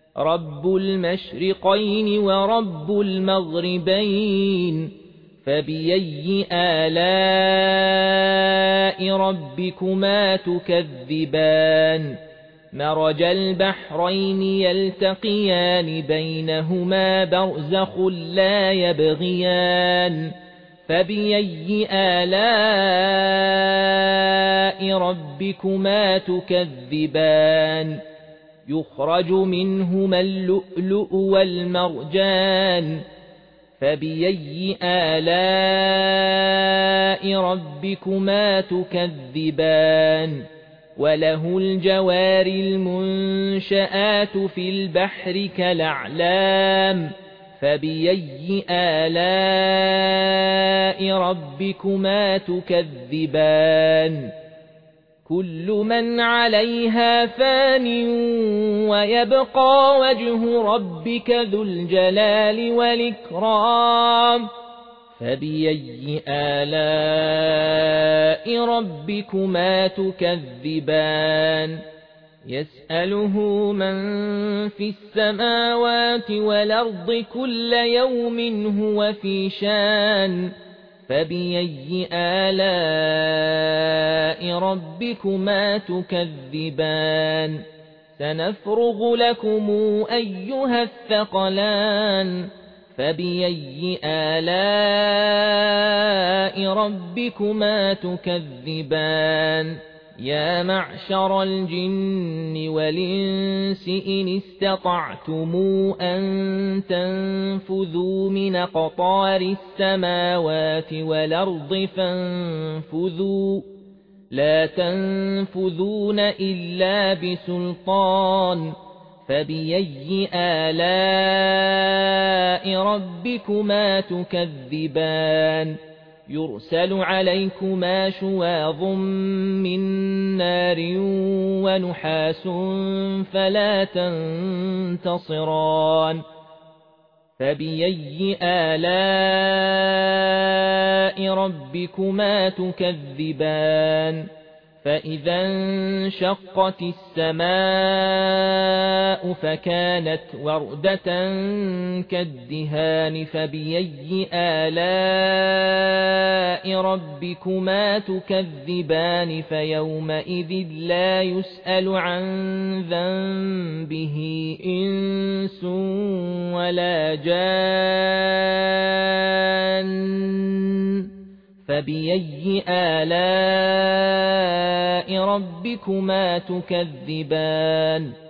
رب المشرقين ورب المغربين فبأي آلاء ربكما تكذبان مرج البحرين يلتقيان بينهما برزخ لا يبغيان فبأي آلاء ربكما تكذبان يخرج منهما اللؤلؤ والمرجان فبأي آلاء ربكما تكذبان وله الجوار المنشآت في البحر كالأعلام فبأي آلاء ربكما تكذبان كل من عليها فان ويبقى وجه ربك ذو الجلال والإكرام فبأي آلاء ربكما تكذبان يسأله من في السماوات والأرض كل يوم هو في شان فبأي آلاء ربكما تكذبان سنفرغ لكم أيها الثقلان فبأي آلاء ربكما تكذبان يا معشر الجن والإنس إن استطعتم أن تنفذوا من أقطار السماوات والأرض فانفذوا لا تنفذون إلا بسلطان فبأي آلاء ربكما تكذبان يرسل عليكما شواظ من نار ونحاس فلا تنتصران فبأي آلاء ربكما تكذبان فإذا انشقت السماء فكانت وردة كالدهان فبأي آلاء ربكما تكذبان فيومئذ لا يسأل عن ذنبه إنس ولا جان فبأي آلاء ربكما تكذبان